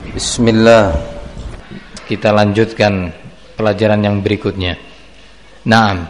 Bismillah. Kita lanjutkan pelajaran yang berikutnya. Naam.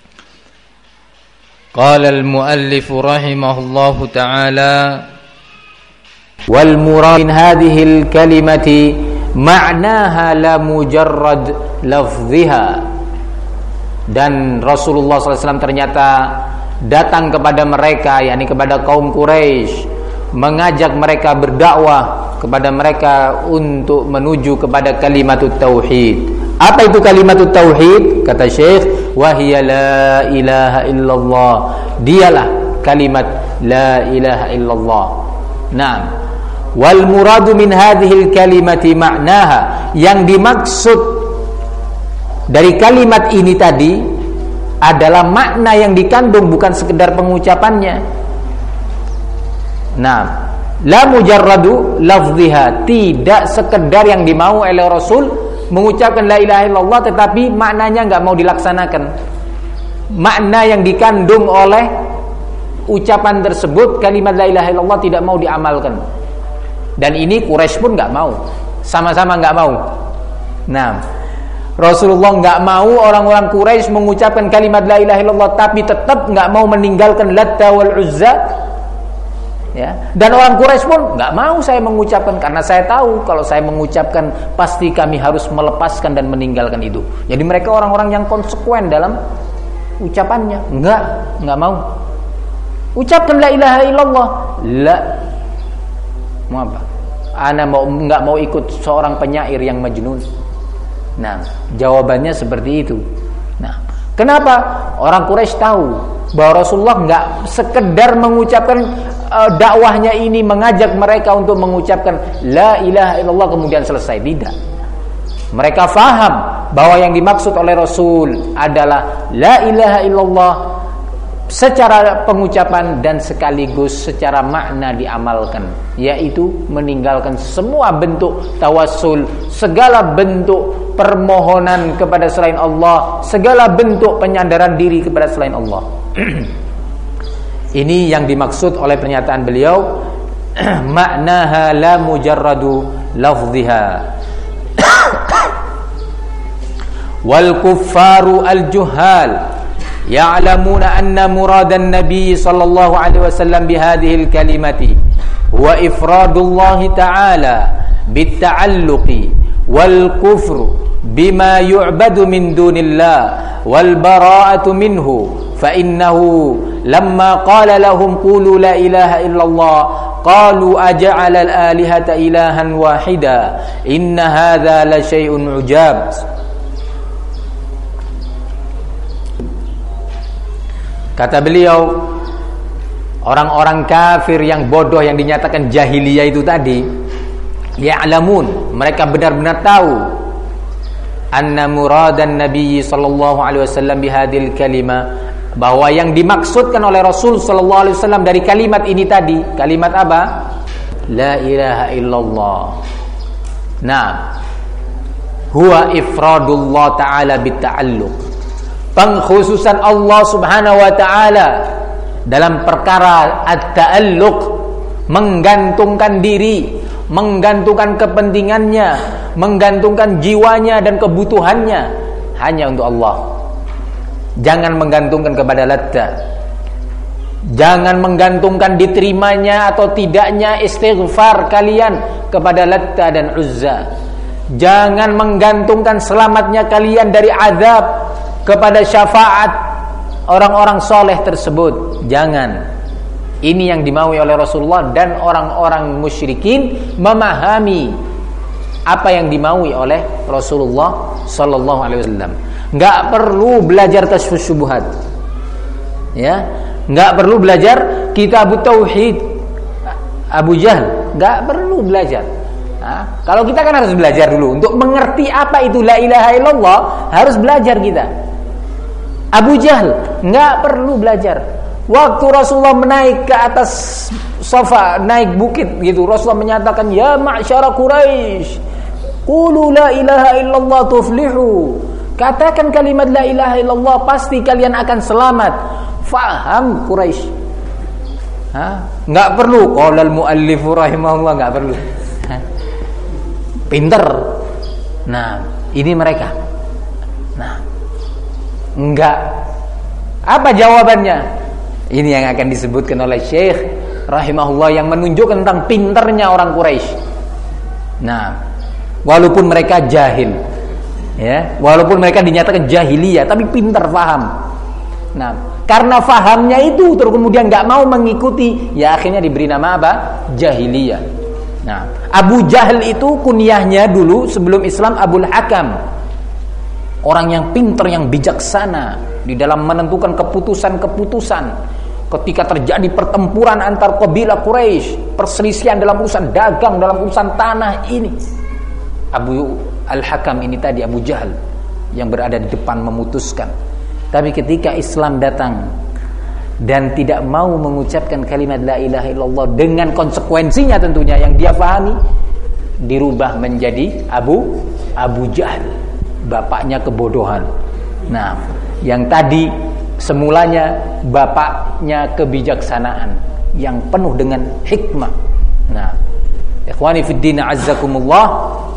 Qala al-muallif rahimahullahu ta'ala wal murad min hadhihi al-kalimati ma'naha la mujarrad lafdhiha. Dan Rasulullah SAW ternyata datang kepada mereka, yakni kepada kaum Quraisy, mengajak mereka berdakwah kepada mereka untuk menuju kepada kalimatut tauhid. Apa itu kalimatut tauhid? Kata Syekh, wa hiya la ilaha illallah. Dialah kalimat la ilaha illallah. Naam. Wal muradu min hadhil kalimati ma'naha. Yang dimaksud dari kalimat ini tadi adalah makna yang dikandung, bukan sekedar pengucapannya. Nah, la mujarradu lafdhiha, tidak sekedar yang dimau oleh Rasul mengucapkan la ilaha illallah tetapi maknanya enggak mau dilaksanakan. Makna yang dikandung oleh ucapan tersebut, kalimat la ilaha illallah, tidak mau diamalkan. Dan ini Quraisy pun enggak mau, sama-sama enggak mau. Nah, Rasulullah enggak mau orang-orang Quraisy mengucapkan kalimat la ilaha illallah tapi tetap enggak mau meninggalkan Latta wal Uzza. Ya, dan orang Quraisy pun enggak mau saya mengucapkan, karena saya tahu kalau saya mengucapkan pasti kami harus melepaskan dan meninggalkan itu. Jadi mereka orang-orang yang konsekuen dalam ucapannya. Enggak mau. Ucapkan la ilaha illallah. La. Mau apa? Ana enggak mau ikut seorang penyair yang majnun. Nah, jawabannya seperti itu. Nah, kenapa? Orang Quraisy tahu bahwa Rasulullah enggak sekedar mengucapkan dakwahnya ini, mengajak mereka untuk mengucapkan la ilaha illallah kemudian selesai. Tidak. Mereka faham bahwa yang dimaksud oleh Rasul adalah la ilaha illallah secara pengucapan dan sekaligus secara makna diamalkan, yaitu meninggalkan semua bentuk tawassul, segala bentuk permohonan kepada selain Allah, segala bentuk penyandaran diri kepada selain Allah. Ini yang dimaksud oleh pernyataan beliau, maknaha la mujarradu lafdhiha. Wal kuffaru al-juhal ya'lamuna anna muradan nabi sallallahu alaihi wasallam bihadhihi al-kalimati huwa ifradullah ta'ala bitta'alluqi wal kufru bima yu'badu min dunillah wal bara'atu minhu fa innahu lamma qala lahum qulu la ilaha illallah qalu aja'ala al-alihata ilahan wahida inna hadha la syai'un ujab. Kata beliau, orang-orang kafir yang bodoh yang dinyatakan jahiliyah itu tadi, ya'lamun, mereka benar-benar tahu, anna muradan nabi sallallahu alaihi wasallam bihadil kalimah, bahwa yang dimaksudkan oleh Rasul sallallahu alaihi wasallam dari kalimat ini tadi, kalimat apa? La ilaha illallah. Nah, huwa ifradullah ta'ala bitta'alluq, pengkhususan Allah subhanahu wa ta'ala dalam perkara at-ta'alluq, menggantungkan diri, menggantungkan kepentingannya, menggantungkan jiwanya dan kebutuhannya hanya untuk Allah. Jangan menggantungkan kepada Latta, jangan menggantungkan diterimanya atau tidaknya istighfar kalian kepada Latta dan Uzza. Jangan menggantungkan selamatnya kalian dari azab kepada syafaat orang-orang soleh tersebut. Jangan. Ini yang dimaui oleh Rasulullah, dan orang-orang musyrikin memahami apa yang dimaui oleh Rasulullah sallallahu alaihi wasallam. Enggak perlu belajar tasfus syubhat. Ya, enggak perlu belajar kitab tauhid Abu Jahal, enggak perlu belajar. Nah, kalau kita kan harus belajar dulu untuk mengerti apa itu la ilaha illallah, harus belajar kita. Abu Jahal enggak perlu belajar. Waktu Rasulullah menaik ke atas Safa, naik bukit gitu, Rasulullah menyatakan, ya ma'syara Quraisy, qulu la ilaha illallah tuflihu. Katakan kalimat la ilaha illallah, pasti kalian akan selamat. Faham Quraisy. Enggak perlu qala al-muallif rahimahullah, enggak perlu. pinter. Nah, ini mereka. Nah, enggak. Apa jawabannya? Ini yang akan disebutkan oleh Syekh rahimahullah yang menunjukkan tentang pinternya orang Quraisy. Nah, walaupun mereka jahil, ya, walaupun mereka dinyatakan jahiliyah, tapi pinter, paham. Nah, karena fahamnya itu terus kemudian nggak mau mengikuti, ya akhirnya diberi nama apa? Jahiliyah. Nah, Abu Jahal itu kunyahnya dulu sebelum Islam Abul Hakam. Orang yang pintar, yang bijaksana di dalam menentukan keputusan-keputusan. Ketika terjadi pertempuran antar kabilah Quraisy, perselisihan dalam urusan dagang, dalam urusan tanah ini, Abu Al-Hakam ini tadi, Abu Jahal yang berada di depan memutuskan. Tapi ketika Islam datang dan tidak mau mengucapkan kalimat la ilaha illallah dengan konsekuensinya tentunya yang dia pahami, dirubah menjadi Abu Jahal, bapaknya kebodohan. Nah, yang tadi semulanya bapaknya kebijaksanaan yang penuh dengan hikmah. Nah, ikhwani fid din azzakumullah.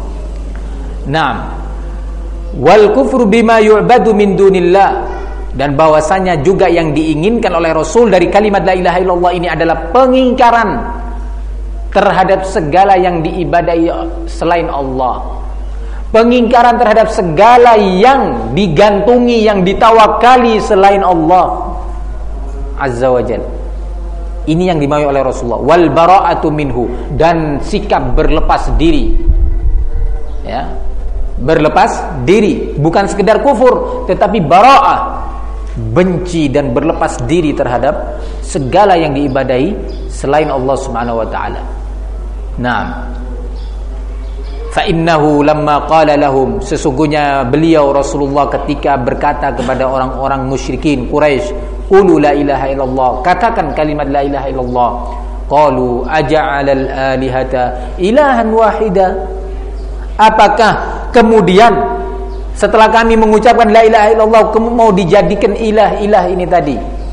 Naam. Wal kufru bima yu'badu min dunillah, dan bahwasanya juga yang diinginkan oleh Rasul dari kalimat la ilaha illallah ini adalah pengingkaran terhadap segala yang diibadahi selain Allah. Pengingkaran terhadap segala yang digantungi, yang ditawakali selain Allah Azza wa Jalla. Ini yang dimaui oleh Rasulullah. Wal bara'atu minhu, dan sikap berlepas diri. Ya. Berlepas diri, bukan sekedar kufur, tetapi bara'ah, benci dan berlepas diri terhadap segala yang diibadahi selain Allah Subhanahu wa taala. Naam. Fa innahu lamma qala lahum, sesungguhnya beliau Rasulullah ketika berkata kepada orang-orang musyrikin Quraisy, qulu la ilaha illallah, katakan kalimat la ilaha illallah. Qalu aja'alal alihata ilahan wahida, apakah kemudian setelah kami mengucapkan la ilaha illallah kamu mau dijadikan ilah-ilah ini tadi?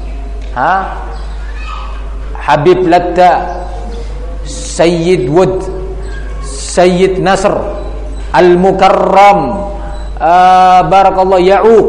Habib Latta, Sayyid Wud, Sayyid Nasr, Al-Mukarram, Barakallah Ya'uq,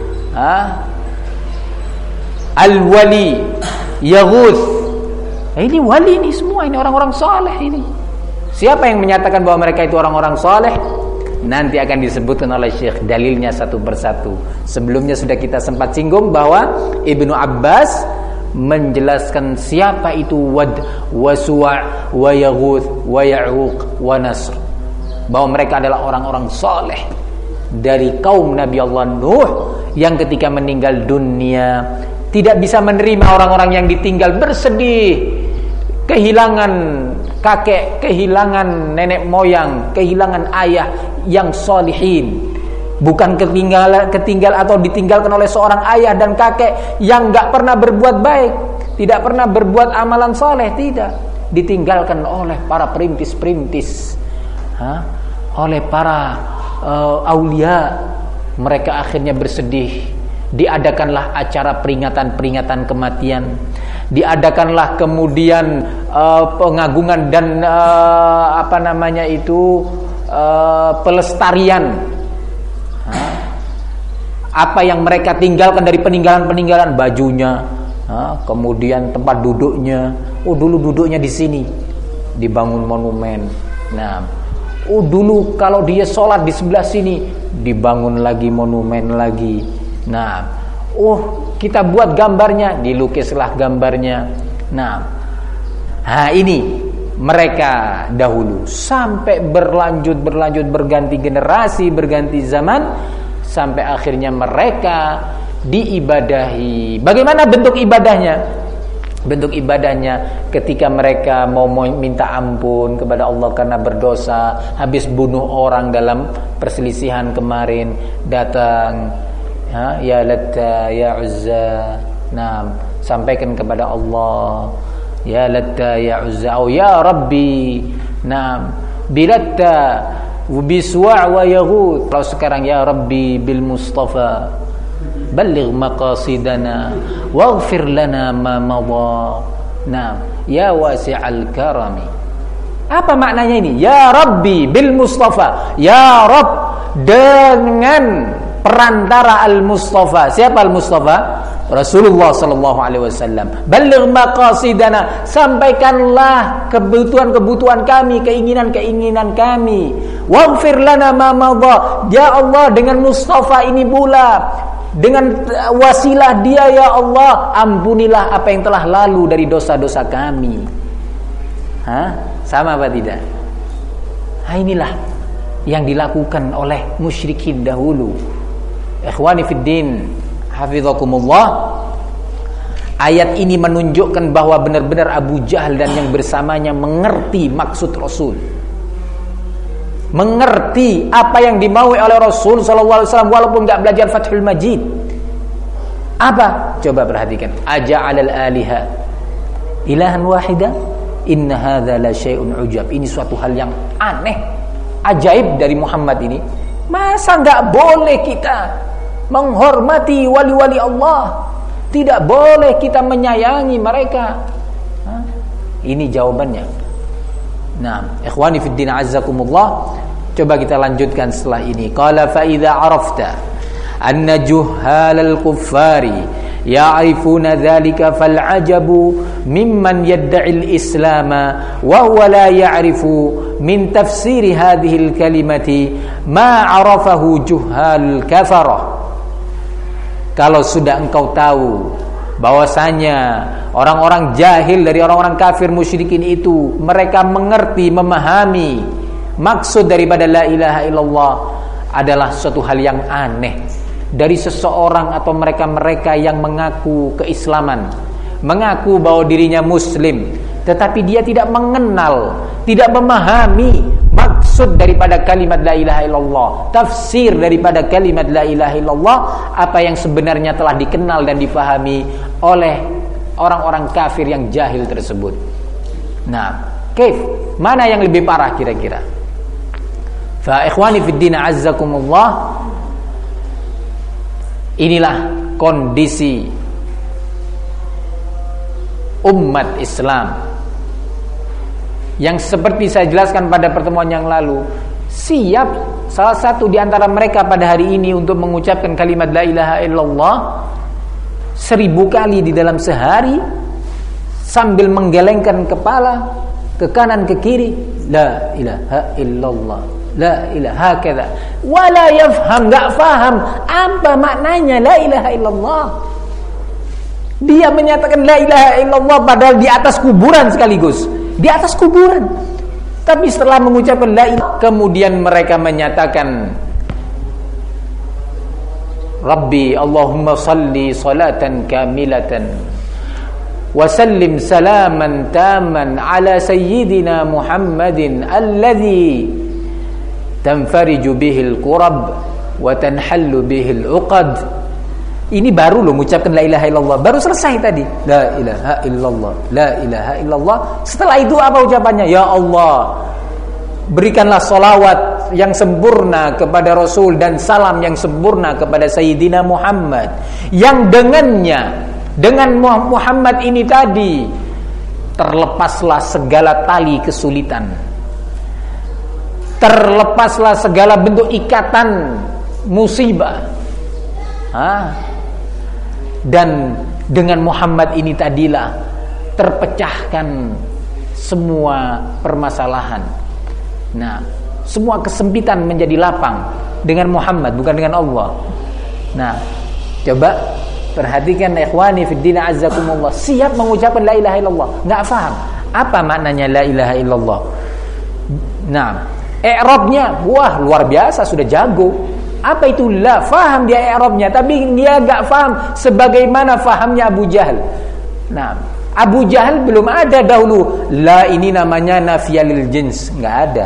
Al-Wali, Yaghuth. Ini wali, ini semua, ini orang-orang saleh ini. Siapa yang menyatakan bahwa mereka itu orang-orang saleh? Nanti akan disebutkan oleh Syekh dalilnya satu persatu. Sebelumnya sudah kita sempat singgung bahwa Ibnu Abbas menjelaskan siapa itu Wad, wa Suwa', wa Yaghuth, wa Ya'uq, wa Nasr, bahwa mereka adalah orang-orang saleh dari kaum Nabi Allah Nuh yang ketika meninggal dunia tidak bisa menerima orang-orang yang ditinggal, bersedih, kehilangan kakek, kehilangan nenek moyang, kehilangan ayah yang solihin. Bukan ketinggal atau ditinggalkan oleh seorang ayah dan kakek yang gak pernah berbuat baik, tidak pernah berbuat amalan saleh, tidak. Ditinggalkan oleh para perintis-perintis, oleh para aulia. Mereka akhirnya bersedih. Diadakanlah acara peringatan kematian. Diadakanlah kemudian pengagungan dan pelestarian apa yang mereka tinggalkan dari peninggalan-peninggalan, bajunya, kemudian tempat duduknya. Oh, dulu duduknya di sini, dibangun monumen. Nah, oh dulu kalau dia sholat di sebelah sini, dibangun lagi monumen lagi. Nah, oh kita buat gambarnya, dilukislah gambarnya. Nah, ini mereka dahulu sampai berlanjut berganti generasi, berganti zaman, sampai akhirnya mereka diibadahi. Bagaimana bentuk ibadahnya? Bentuk ibadahnya ketika mereka mau minta ampun kepada Allah karena berdosa, habis bunuh orang dalam perselisihan kemarin, datang, ya Latta, ya Uzza, sampaikan kepada Allah, ya Latta, ya Uzza, oh ya Rabbi, bilatta Biswa' wa Yaghuth. Kalau sekarang ya Rabbi bil Mustafa balligh maqasidana waghfir lana ma madha. Ya wasi'al karami. Apa maknanya ini? Ya Rabbi bil Mustafa. Ya Rabb dengan perantara al-Mustafa. Siapa al-Mustafa? Rasulullah sallallahu alaihi wasallam. Balligh maqasidana, sampaikanlah kebutuhan-kebutuhan kami, keinginan-keinginan kami. Waghfir lana ma madha. Ya Allah, dengan Mustafa ini pula, dengan wasilah dia ya Allah, ampunilah apa yang telah lalu dari dosa-dosa kami. Sama apa tidak? Inilah yang dilakukan oleh musyrikin dahulu. Ikhwani fid din, hafizakumullah. Ayat ini menunjukkan bahwa benar-benar Abu Jahal dan yang bersamanya mengerti maksud Rasul, mengerti apa yang dimaui oleh Rasul sallallahu alaihi wasallam walaupun enggak belajar Fathul Majid. Apa? Coba perhatikan. Aja'alal aliha ilahan wahida inna hadza la syai'un ujab. Ini suatu hal yang aneh, ajaib dari Muhammad ini. Masa enggak boleh kita menghormati wali-wali Allah? Tidak boleh kita menyayangi mereka? Ini jawabannya. Nah, ikhwani fid din azzakumullah, coba kita lanjutkan setelah ini. Qala fa idza arafta anna juhalal kuffari ya'rifuna dzalika fal ajabu mimman yad'i al-islam wa huwa la ya'rifu min tafsir hadhihi al-kalimati ma 'arafahu juhal kafarah. Kalau sudah engkau tahu bahwasanya orang-orang jahil dari orang-orang kafir musyrikin itu, mereka mengerti, memahami maksud daripada la ilaha illallah adalah suatu hal yang aneh dari seseorang atau mereka-mereka yang mengaku keislaman, mengaku bahwa dirinya muslim, tetapi dia tidak mengenal, tidak memahami maksud daripada kalimat la ilaha illallah, tafsir daripada kalimat la ilaha illallah, apa yang sebenarnya telah dikenal dan dipahami oleh orang-orang kafir yang jahil tersebut. Nah, mana yang lebih parah kira-kira? Fa ikhwani fid din azzakumullah, inilah kondisi umat Islam yang seperti saya jelaskan pada pertemuan yang lalu, siap salah satu di antara mereka pada hari ini untuk mengucapkan kalimat la ilaha illallah 1000 kali di dalam sehari sambil menggelengkan kepala ke kanan ke kiri, la ilaha illallah, la ilaha kada, wala yafham, enggak faham apa maknanya la ilaha illallah. Dia menyatakan la ilaha illallah padahal di atas kuburan sekaligus, di atas kuburan. Tapi setelah mengucapkan la ilaha, kemudian mereka menyatakan Rabbi Allahumma salli salatan kamilatan wa sallim salaman taman ala sayyidina Muhammadin alladhi tanfariju bihil qurab wa tanhallu bihil uqad. Ini baru loh mengucapkan la ilaha illallah, baru selesai tadi la ilaha illallah, la ilaha illallah. Setelah itu apa ucapannya? Ya Allah, berikanlah salawat yang sempurna kepada Rasul dan salam yang sempurna kepada Sayyidina Muhammad, yang dengannya, dengan Muhammad ini tadi terlepaslah segala tali kesulitan, terlepaslah segala bentuk ikatan musibah. Dan dengan Muhammad ini tadilah terpecahkan semua permasalahan. Nah, semua kesempitan menjadi lapang dengan Muhammad, bukan dengan Allah. Nah, coba perhatikan ikhwani fid din azzakumullah, siap mengucapkan la ilaha illallah, enggak paham apa maknanya la ilaha illallah. Nah, i'rabnya wah luar biasa, sudah jago. Apa itu la? Faham dia i'rabnya, tapi dia enggak faham sebagaimana fahamnya Abu Jahal. Nah, Abu Jahal belum ada dahulu la ini namanya nafiyalil jins, enggak ada.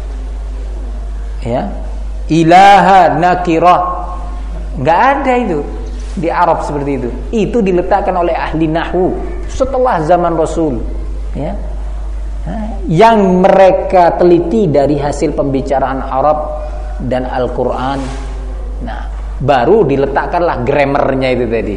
Ya. Ilaha nakirah, enggak ada itu di Arab seperti itu. Itu diletakkan oleh ahli nahwu setelah zaman Rasul, ya. Yang mereka teliti dari hasil pembicaraan Arab dan Al-Quran. Nah, baru diletakkanlah grammarnya itu tadi,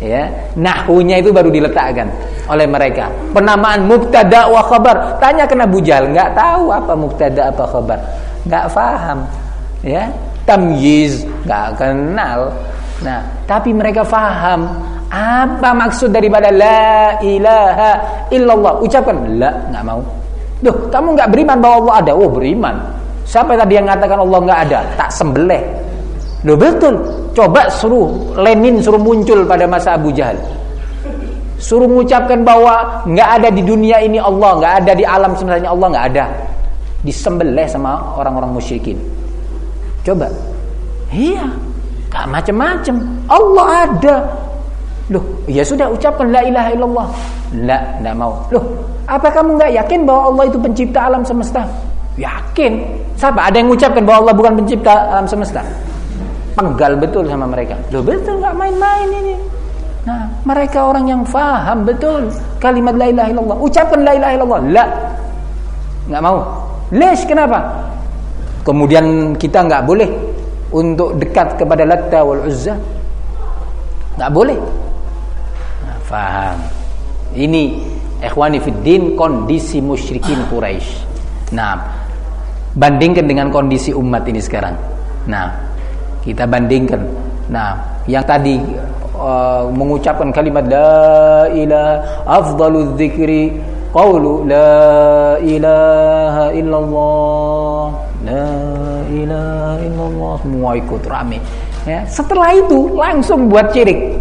Ya, nahwunya itu baru diletakkan oleh mereka. Penamaan mubtada wa khabar. Tanyakan Abu Jahal, enggak tahu apa mubtada apa khabar. Enggak paham. Ya, tamyiz enggak kenal. Nah, tapi mereka paham apa maksud daripada la ilaha illallah. Ucapkan la, enggak mau. Duh, kamu enggak beriman bahwa Allah ada? Oh, beriman. Siapa tadi yang mengatakan Allah enggak ada? Tak sembelih. Loh, betul. Coba suruh Lenin suruh muncul pada masa Abu Jahal. Suruh mengucapkan bahwa enggak ada di dunia ini Allah, enggak ada di alam semestanya Allah, enggak ada. Disembelih sama orang-orang musyrikin. Coba. Iya. Enggak macam-macam. Allah ada. Loh, ya sudah ucapkan la ilaha illallah. Enggak mau. Loh, apa kamu enggak yakin bahwa Allah itu pencipta alam semesta? Yakin. Siapa? Ada yang mengucapkan bahwa Allah bukan pencipta alam semesta? Penggal betul sama mereka. Loh, betul, enggak main-main ini. Nah, mereka orang yang faham betul kalimat la ilaha illallah. Ucapkan la ilaha illallah. La. Enggak mau. Lesh, kenapa? Kemudian kita enggak boleh untuk dekat kepada Latta wal Uzza. Enggak boleh. Nah, faham. Ini ikhwani fiddin kondisi musyrikin Quraisy. Nah, bandingkan dengan kondisi umat ini sekarang. Nah, kita bandingkan. Nah, yang tadi mengucapkan kalimat la ilaha afdaludz dzikri qaulu la ilaha illallah, la ilaha illallah, semua ikut rame. Ya, setelah itu langsung buat syirik.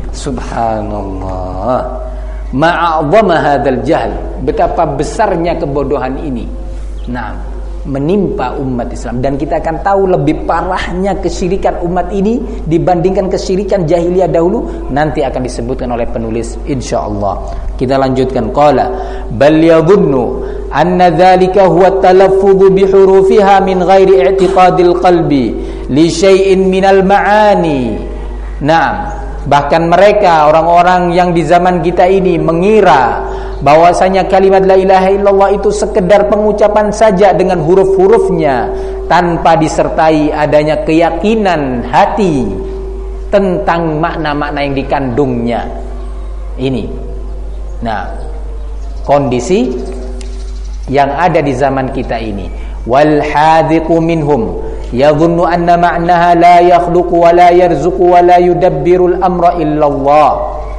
Subhanallah. Ma'adzama hadzal jahl. Betapa besarnya kebodohan ini. Nah, menimpa umat Islam, dan kita akan tahu lebih parahnya kesyirikan umat ini dibandingkan kesyirikan jahiliyah dahulu, nanti akan disebutkan oleh penulis insyaallah. Kita lanjutkan. Qala bal yadhunnu anna dzalika huwa at-talaffuz bi hurufiha min ghairi i'tiqadil qalbi li syai'in minal ma'ani. Nah, bahkan mereka orang-orang yang di zaman kita ini mengira bahwasanya kalimat la ilaha illallah itu sekedar pengucapan saja dengan huruf-hurufnya tanpa disertai adanya keyakinan hati tentang makna-makna yang dikandungnya. Ini. Nah, kondisi yang ada di zaman kita ini. Wal hadiqu minhum yadhunnu anna ma'naha la yakhluqu wa la yarzuqu wa la yudabbiru al-amra illallah.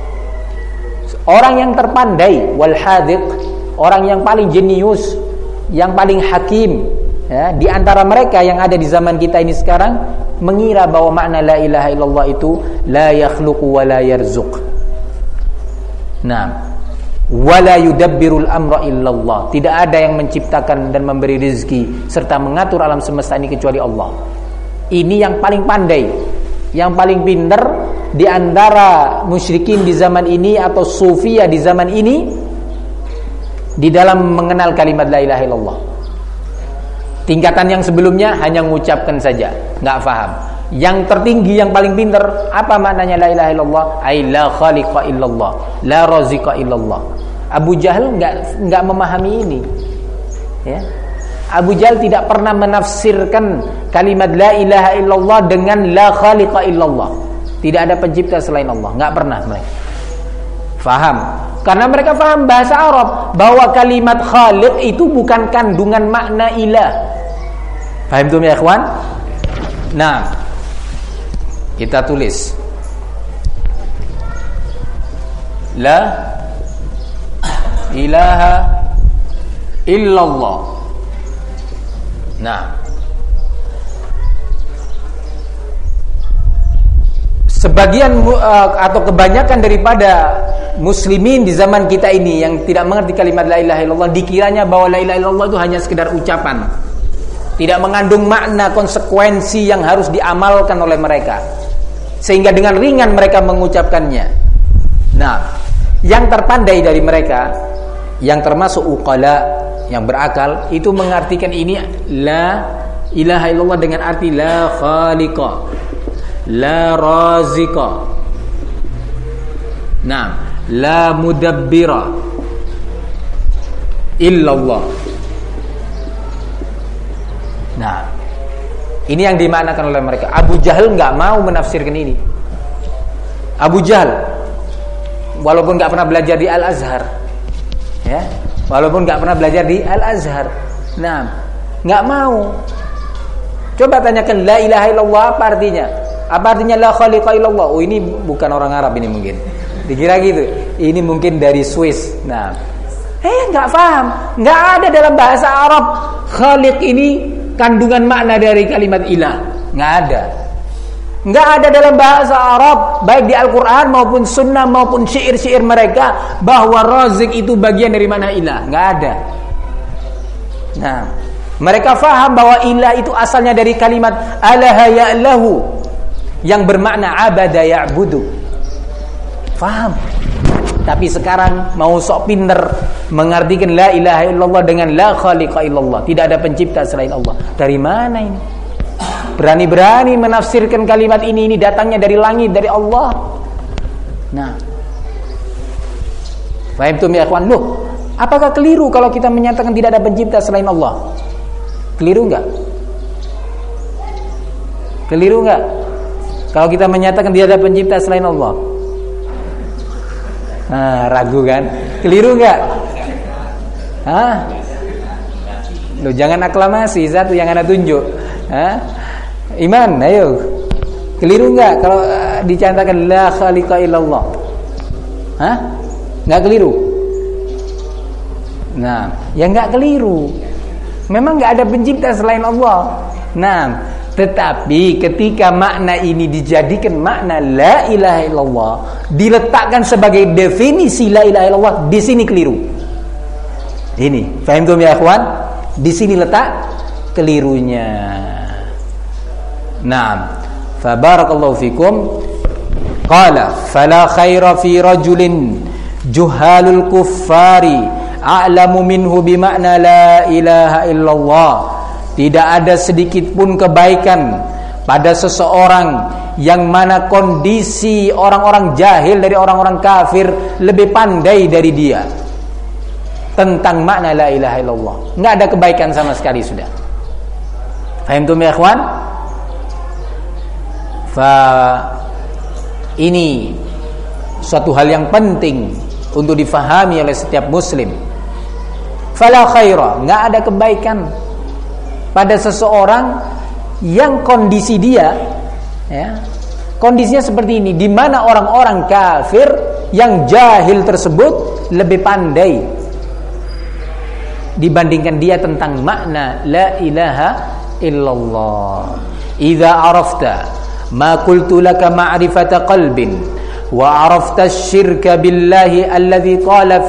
Orang yang terpandai, wal hadiq, orang yang paling jenius, yang paling hakim, ya, di antara mereka yang ada di zaman kita ini sekarang mengira bahwa makna la ilaha illallah itu la yakhluqu wa la yarzuq. Nah, wa la yudabbirul amra illallah. Tidak ada yang menciptakan dan memberi rezeki serta mengatur alam semesta ini kecuali Allah. Ini yang paling pandai, yang paling pintar di antara musyrikin di zaman ini atau sufia di zaman ini di dalam mengenal kalimat la ilaha illallah. Tingkatan yang sebelumnya hanya mengucapkan saja, enggak paham. Yang tertinggi, yang paling pintar, apa maknanya la ilaha illallah? Ai la khaliqa illallah, la raziqa illallah. Abu Jahal enggak memahami ini. Ya. Abu Jahal tidak pernah menafsirkan kalimat la ilaha illallah dengan la khaliqa illallah. Tidak ada pencipta selain Allah, enggak pernah mereka. Faham? Karena mereka faham bahasa Arab bahwa kalimat khaliq itu bukan kandungan makna ilah. Paham tuh ya ikhwan? Nah, kita tulis la ilaha illallah. Nah, sebagian atau kebanyakan daripada muslimin di zaman kita ini yang tidak mengerti kalimat la ilaha illallah dikiranya bahwa la ilaha illallah itu hanya sekedar ucapan, tidak mengandung makna konsekuensi yang harus diamalkan oleh mereka, sehingga dengan ringan mereka mengucapkannya. Nah, yang terpandai dari mereka, yang termasuk uqala, yang berakal, itu mengartikan ini la ilaha illallah dengan arti la khaliqa, la raziqa, nah, la mudabbira illallah. Nah, ini yang dimaknakan oleh mereka. Abu Jahal enggak mau menafsirkan ini. Abu Jahal, walaupun nggak pernah belajar di Al-Azhar, ya, walaupun nggak pernah belajar di Al-Azhar, nah, nggak mau. Coba tanyakan la ilaha illallah apa artinya? Apa artinya la khaliqa illallah? Oh, ini bukan orang Arab ini mungkin. Dikira gitu. Ini mungkin dari Swiss. Nah, nggak paham. Nggak ada dalam bahasa Arab khaliq ini kandungan makna dari kalimat ilah. Nggak ada. Nggak ada dalam bahasa Arab, baik di Al-Quran maupun Sunnah maupun syair-syair mereka, bahwa razik itu bagian dari makna ilah. Nggak ada. Nah, mereka faham bahwa ilah itu asalnya dari kalimat alaha ya'lahu, yang bermakna abada ya'budu. Faham. Tapi sekarang mau sok pinter mengartikan la ilaha illallah dengan la khaliqa illallah, tidak ada pencipta selain Allah. Dari mana ini? Berani-berani menafsirkan kalimat ini datangnya dari langit, dari Allah. Nah, fahimtum ya ikhwan? Loh, apakah keliru kalau kita menyatakan tidak ada pencipta selain Allah? Keliru enggak? Keliru enggak? Kalau kita menyatakan tidak ada pencipta selain Allah? Ragu kan? Keliru enggak? Loh, jangan aklamasi, satu yang Anda tunjuk. Iman, ayo. Keliru enggak kalau dicantakan la khaliqa illallah? Enggak keliru? Nah, ya enggak keliru. Memang enggak ada pencipta selain Allah. Nah, tetapi ketika makna ini dijadikan makna la ilaha illallah, diletakkan sebagai definisi la ilaha illallah, di sini keliru. Ini, paham tuh ya ikhwan? Di sini letak kelirunya. Naam. Fa barakallahu fikum. Qala fala khaira fi rajulin juhalul kuffari a'lamu minhu bimakna la ilaha illallah. Tidak ada sedikit pun kebaikan pada seseorang yang mana kondisi orang-orang jahil dari orang-orang kafir lebih pandai dari dia tentang makna la ilaha illallah. Enggak ada kebaikan sama sekali sudah. Fahimtum ya ikhwan? Ini suatu hal yang penting untuk difahami oleh setiap muslim. Fala khaira, enggak ada kebaikan pada seseorang yang kondisi dia, ya, kondisinya seperti ini, di mana orang-orang kafir yang jahil tersebut lebih pandai dibandingkan dia tentang makna la ilaha illallah. Idza arafta ma qultu laka ma'rifata qalbin wa arafta asy-syirka billahi alladhi qala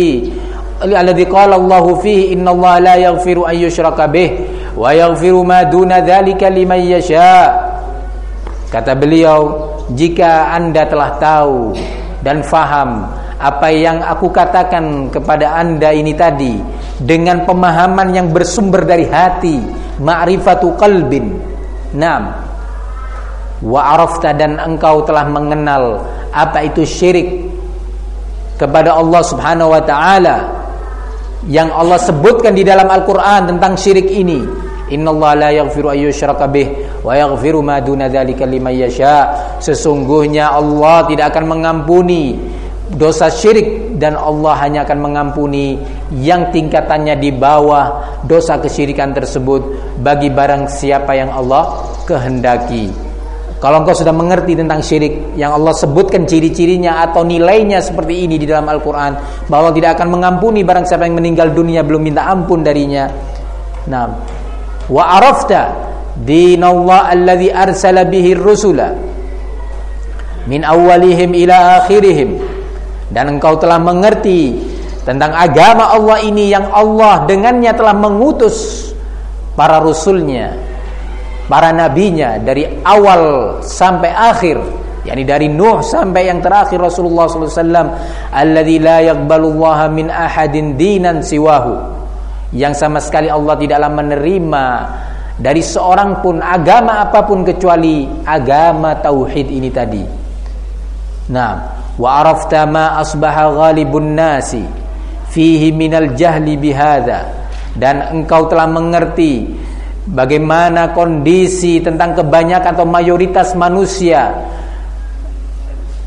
Allahu fihi innallaha la yaghfiru an yushraka bih wa yaghfiru ma duna dzalika liman yasha. Kata beliau, jika Anda telah tahu dan faham apa yang aku katakan kepada Anda ini tadi dengan pemahaman yang bersumber dari hati, ma'rifatu qalbin. Naam. Wa arafta, dan engkau telah mengenal apa itu syirik kepada Allah Subhanahu wa taala yang Allah sebutkan di dalam Al-Qur'an tentang syirik ini. Innallaha la yaghfiru an yushraka bih wa yaghfiru ma duna dzalika liman yasha. Sesungguhnya Allah tidak akan mengampuni dosa syirik, dan Allah hanya akan mengampuni yang tingkatannya di bawah dosa kesyirikan tersebut bagi barang siapa yang Allah kehendaki. Kalau engkau sudah mengerti tentang syirik yang Allah sebutkan ciri-cirinya atau nilainya seperti ini di dalam Al-Quran, bahwa Allah tidak akan mengampuni barang siapa yang meninggal dunia belum minta ampun darinya. Nah, wa arafta dinallah alladhi arsala bihi rusula min awwalihim ila akhirihim, dan engkau telah mengerti tentang agama Allah ini yang Allah dengannya telah mengutus para rasulnya, para nabinya dari awal sampai akhir, yakni dari Nuh sampai yang terakhir Rasulullah sallallahu alaihi wasallam, alladzi la yaqbalullaha min ahadin dinan siwahu, yang sama sekali Allah tidaklah menerima dari seorang pun agama apapun kecuali agama tauhid ini tadi. Nah, wa arafta ma asbaha ghalibun nasi fihi minal jahli bihadza, dan engkau telah mengerti bagaimana kondisi tentang kebanyakan atau mayoritas manusia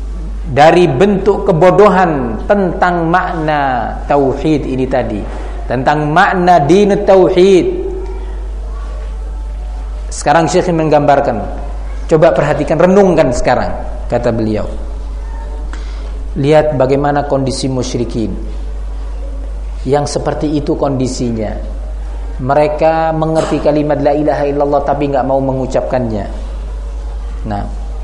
dari bentuk kebodohan tentang makna tauhid ini tadi, tentang makna din tauhid. Sekarang Syekh menggambarkan, coba perhatikan, renungkan sekarang, kata beliau. Lihat bagaimana kondisi musyrikin yang seperti itu kondisinya. Mereka mengerti kalimat la ilaha illallah tapi enggak mau mengucapkannya. Nah,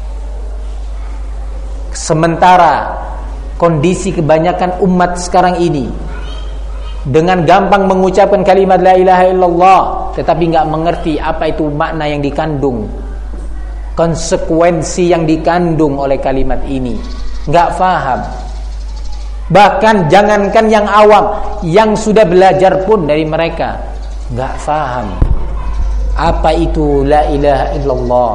sementara kondisi kebanyakan umat sekarang ini dengan gampang mengucapkan kalimat la ilaha illallah tetapi enggak mengerti apa itu makna yang dikandung, konsekuensi yang dikandung oleh kalimat ini, enggak faham. Bahkan jangankan yang awam, yang sudah belajar pun dari mereka enggak faham apa itu la ilaha illallah.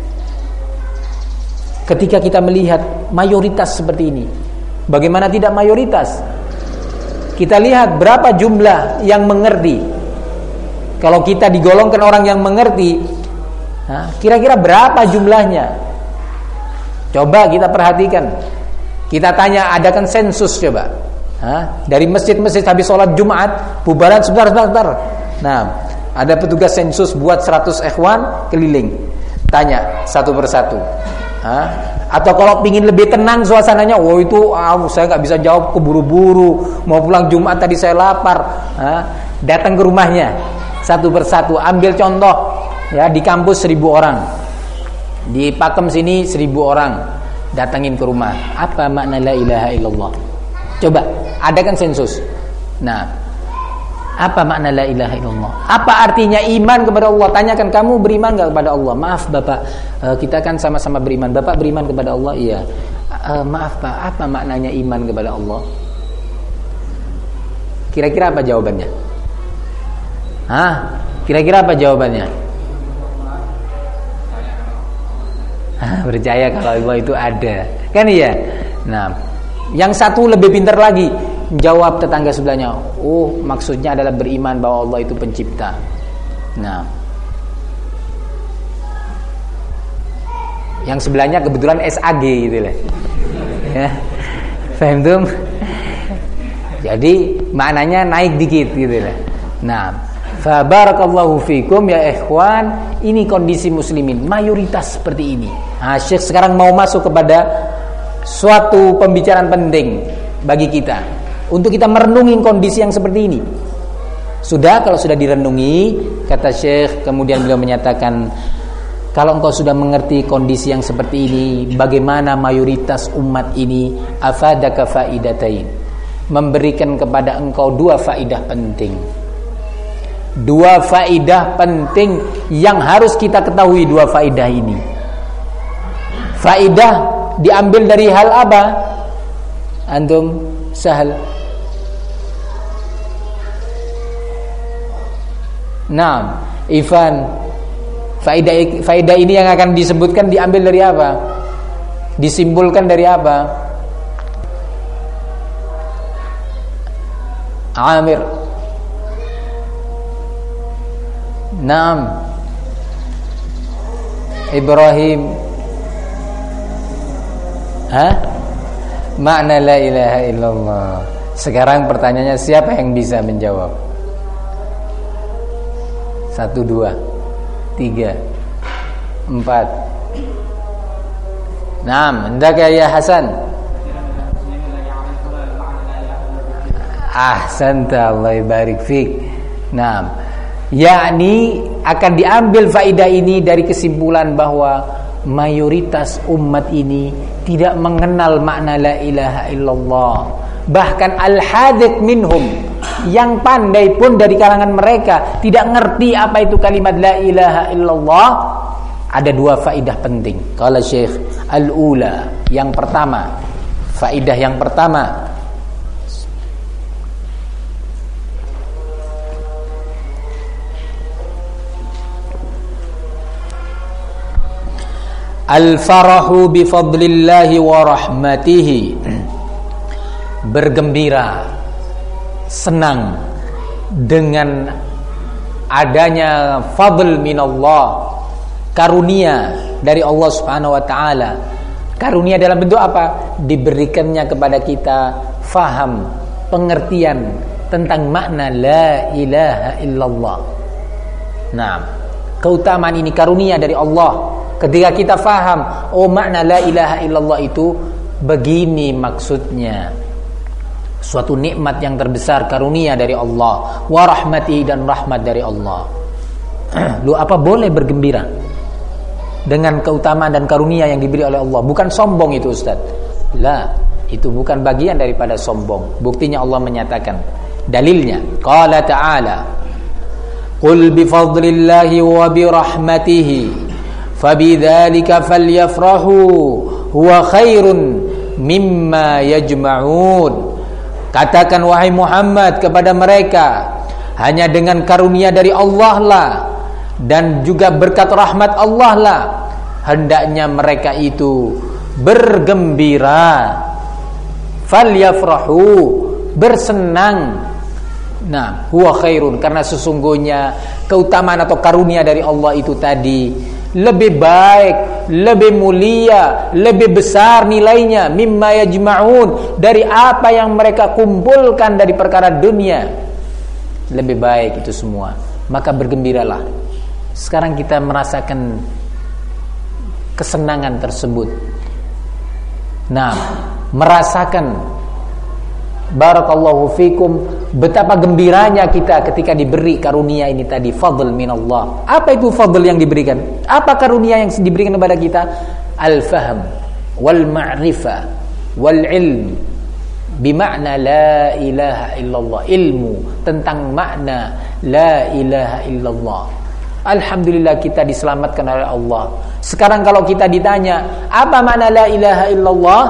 Ketika kita melihat mayoritas seperti ini, bagaimana tidak mayoritas? Kita lihat berapa jumlah yang mengerti. Kalau kita digolongkan orang yang mengerti, kira-kira berapa jumlahnya? Coba kita perhatikan. Kita tanya, adakan sensus coba. Dari masjid-masjid habis sholat Jumat, bubaran sebentar. Nah, ada petugas sensus buat 100 ikhwan keliling, tanya satu persatu. Atau kalau pingin lebih tenang suasananya, saya nggak bisa jawab, keburu-buru, mau pulang Jumat tadi saya lapar. Datang ke rumahnya satu persatu, ambil contoh ya, di kampus 1000 orang, di Pakem sini 1000 orang, datangin ke rumah. Apa makna la ilaha illallah? Coba adakan sensus. Nah, apa makna la ilaha illallah? Apa artinya iman kepada Allah? Tanyakan, kamu beriman enggak kepada Allah? Maaf Bapak, kita kan sama-sama beriman. Bapak beriman kepada Allah? Iya. Maaf Pak, apa maknanya iman kepada Allah? Kira-kira apa jawabannya? Kira-kira apa jawabannya? Percaya kalau Allah itu ada. Kan iya? Nah, yang satu lebih pintar lagi, jawab tetangga sebelahnya, maksudnya adalah beriman bahwa Allah itu pencipta. Nah, yang sebelahnya kebetulan SAG gitu lah. Ya, paham tuh? Jadi maknanya naik dikit gitu lah. Nah, fa barakallahu fikum ya ikhwan, ini kondisi muslimin mayoritas seperti ini. Syekh sekarang mau masuk kepada suatu pembicaraan penting bagi kita, untuk kita merenungi kondisi yang seperti ini. Kalau sudah direnungi, kata Syekh, kemudian beliau menyatakan, kalau engkau sudah mengerti kondisi yang seperti ini, bagaimana mayoritas umat ini, afadaka faidatain, memberikan kepada engkau 2 faidah penting. 2 faidah penting yang harus kita ketahui. 2 faidah ini, faidah diambil dari hal apa? Antum sahal. Nah, Ivan, faidah ini yang akan disebutkan diambil dari apa? Disimpulkan dari apa? Amir. Naam. Ibrahim. Makna la ilaha illallah. Sekarang pertanyaannya, siapa yang bisa menjawab? 1, 2, 3, 4. Naam, ndaka ya Hasan. Ahsanta, Allah barik fik. Naam, yakni akan diambil faedah ini dari kesimpulan bahwa mayoritas umat ini tidak mengenal makna la ilaha illallah. Bahkan al-hadith minhum, yang pandai pun dari kalangan mereka tidak ngerti apa itu kalimat la ilaha illallah. Ada 2 faedah penting. Qala Syekh, al-ula, yang pertama, faedah yang pertama, al-farahu bi fadlillahi wa rahmatihi, bergembira, senang dengan adanya fadl minallah, karunia dari Allah Subhanahu wa taala, Karunia dalam bentuk apa? Diberikannya kepada kita faham, pengertian tentang makna la ilaha illallah. Nah, keutamaan ini karunia dari Allah. Ketika kita faham, oh makna la ilaha illallah itu begini maksudnya. Suatu nikmat yang terbesar, karunia dari Allah, wa rahmati, dan rahmat dari Allah. Lu apa boleh bergembira dengan keutamaan dan karunia yang diberi oleh Allah? Bukan sombong itu, Ustaz. La, itu bukan bagian daripada sombong. Buktinya Allah menyatakan, dalilnya qala ta'ala, qul bi fadlillahi wa bi rahmatihi fabidzalika falyafrahu huwa khairun mimma yajma'un. Katakan wahai Muhammad kepada mereka, hanya dengan karunia dari Allah lah dan juga berkat rahmat Allah lah hendaknya mereka itu bergembira. Falyafrahu, bersenang. Nah, huwa khairun, karena sesungguhnya keutamaan atau karunia dari Allah itu tadi lebih baik, lebih mulia, lebih besar nilainya mimma yajma'un, dari apa yang mereka kumpulkan dari perkara dunia. Lebih baik itu semua. Maka bergembiralah. Sekarang kita merasakan kesenangan tersebut. Nah, merasakan, barakallahu fikum, betapa gembiranya kita ketika diberi karunia ini tadi, fadl minallah. Apa itu fadl yang diberikan? Apa karunia yang diberikan kepada kita? Al-fahm wal ma'rifah wal ilm bimakna la ilaha illallah, ilmu tentang makna la ilaha illallah. Alhamdulillah kita diselamatkan oleh Allah. Sekarang kalau kita ditanya apa makna la ilaha illallah,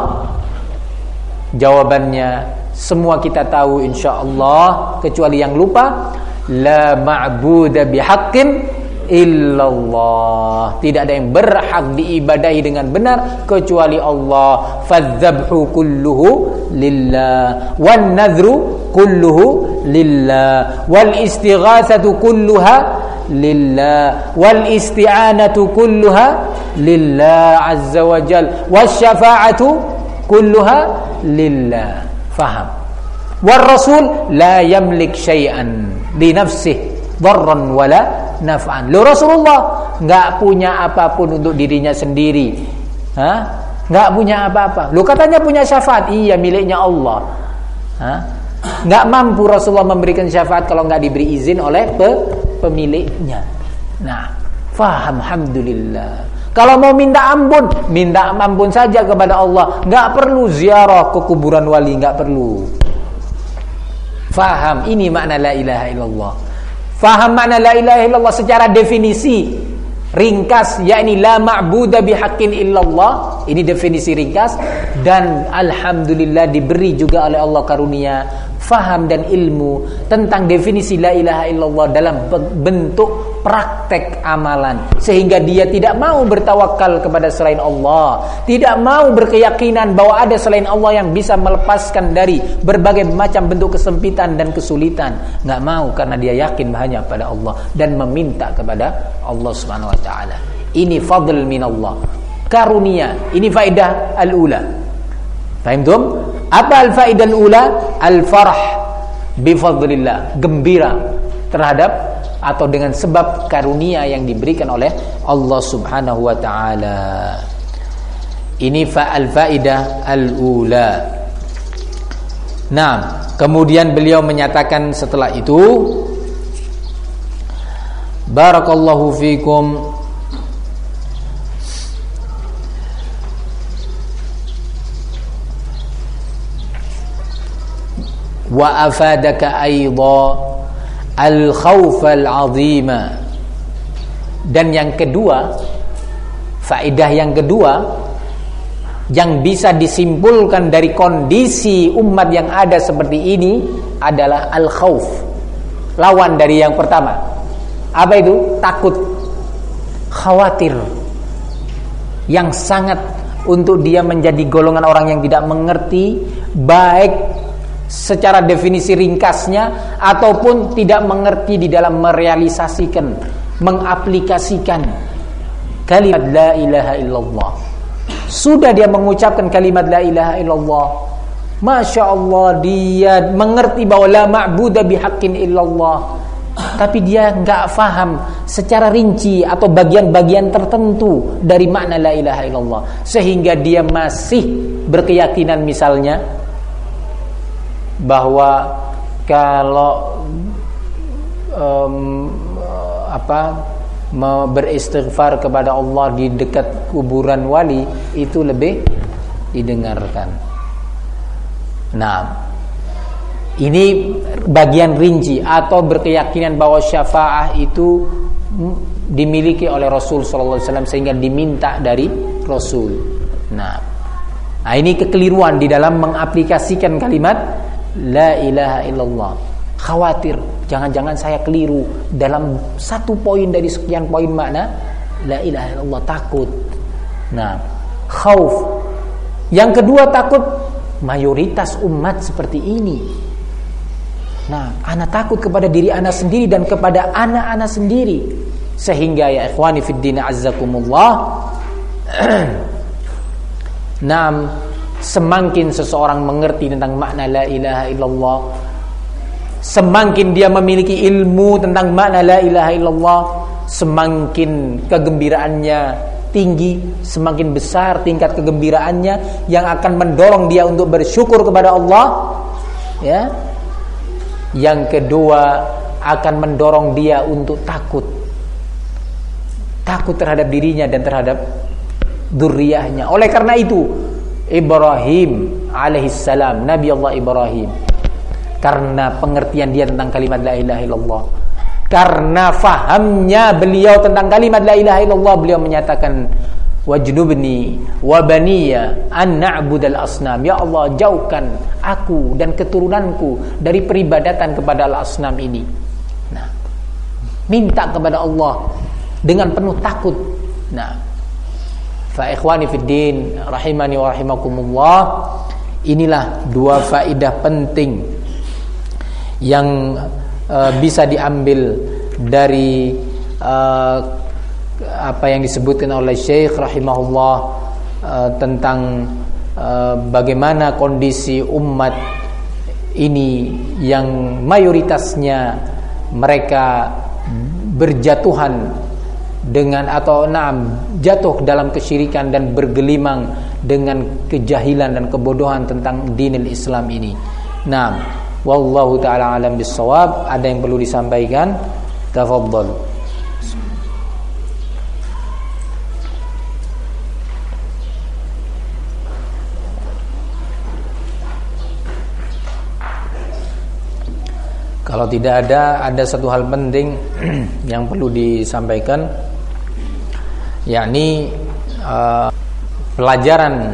jawabannya semua kita tahu insyaallah, kecuali yang lupa. La ma'buda bihaqqin illallah, tidak ada yang berhak diibadahi dengan benar kecuali Allah. Fadzabhu kulluhu lillah, wan nadhru kulluhu lillah, wal istighatsatu kulluha lillah, wal isti'anatu kulluha lillah azza wa jalla, wasyafa'atu kulluha lillah. Faham? War rasul la yamlik syai'an li nafsihi dharran wala naf'an. Lo Rasulullah enggak punya apapun untuk dirinya sendiri. Enggak punya apa-apa. Lo katanya punya syafaat. Iya, miliknya Allah. Enggak mampu Rasulullah memberikan syafaat kalau enggak diberi izin oleh pemiliknya. Nah, faham, alhamdulillah. Kalau mau minta ampun saja kepada Allah. Enggak perlu ziarah ke kuburan wali, enggak perlu. Faham, ini makna la ilaha illallah. Faham makna la ilaha illallah secara definisi ringkas, yakni la ma'buda bihaqqin illallah. Ini definisi ringkas, dan alhamdulillah diberi juga oleh Allah karunia faham dan ilmu tentang definisi la ilaha illallah dalam bentuk praktek amalan, sehingga dia tidak mau bertawakal kepada selain Allah, tidak mau berkeyakinan bahwa ada selain Allah yang bisa melepaskan dari berbagai macam bentuk kesempitan dan kesulitan. Nggak mau, karena dia yakin hanya pada Allah dan meminta kepada Allah Subhanahu wa taala. Ini fadl minallah, karunia. Ini faedah al-ula. Fahimtum? Apa al-faedah al-ula? Al-farah bi fadlillah, gembira terhadap atau dengan sebab karunia yang diberikan oleh Allah Subhanahu wa taala. Ini al-faedah al-ula. Nah, kemudian beliau menyatakan setelah itu, barakallahu fikum, wa afadaka aidha al-khawf al-'azima. Dan yang kedua, faedah yang kedua yang bisa disimpulkan dari kondisi umat yang ada seperti ini adalah al-khawf, lawan dari yang pertama. Apa itu? Takut, khawatir, yang sangat untuk dia menjadi golongan orang yang tidak mengerti baik secara definisi ringkasnya ataupun tidak mengerti di dalam merealisasikan, mengaplikasikan kalimat la ilaha illallah. Sudah dia mengucapkan kalimat la ilaha illallah, Masya Allah, dia mengerti bahwa la ma'buda bihaqqin illallah, tapi dia nggak faham secara rinci atau bagian-bagian tertentu dari makna la ilaha illallah, sehingga dia masih berkeyakinan misalnya bahwa kalau beristighfar kepada Allah di dekat kuburan wali itu lebih didengarkan. Nah, ini bagian rinci, atau berkeyakinan bahwa syafaah itu dimiliki oleh Rasul sallallahu alaihi wasallam sehingga diminta dari Rasul. Nah, ini kekeliruan di dalam mengaplikasikan kalimat la ilaha illallah. Khawatir jangan-jangan saya keliru dalam satu poin dari sekian poin makna la ilaha illallah, takut. Nah, khauf. Yang kedua, takut mayoritas umat seperti ini. Nah, ana takut kepada diri ana sendiri dan kepada anak-anak sendiri, sehingga ya ikhwani fid din azzakumullah, nah, semakin seseorang mengerti tentang makna la ilaha illallah, semakin dia memiliki ilmu tentang makna la ilaha illallah, semakin kegembiraannya tinggi, semakin besar tingkat kegembiraannya yang akan mendorong dia untuk bersyukur kepada Allah, ya. Yang kedua, akan mendorong dia untuk takut terhadap dirinya dan terhadap dzurriyyahnya. Oleh karena itu, Ibrahim alaihissalam, Nabi Allah Ibrahim, karena pengertian dia tentang kalimat la ilaha illallah, karena fahamnya beliau tentang kalimat la ilaha illallah, beliau menyatakan wajnubni wa baniya an na'budal asnam. Ya Allah, jauhkan aku dan keturunanku dari peribadatan kepada al-asnam ini. Nah, minta kepada Allah dengan penuh takut. Nah, fa ikhwani fid din rahimani wa rahimakumullah, inilah dua faedah penting yang bisa diambil dari apa yang disebutkan oleh Syekh rahimahullah tentang bagaimana kondisi umat ini yang mayoritasnya mereka berjatuhan dengan atau jatuh dalam kesyirikan dan bergelimang dengan kejahilan dan kebodohan tentang dinil Islam ini. Nah, wallahu ta'ala alam bissawab. Ada yang perlu disampaikan? Tafadhal. Kalau tidak ada satu hal penting yang perlu disampaikan, yakni pelajaran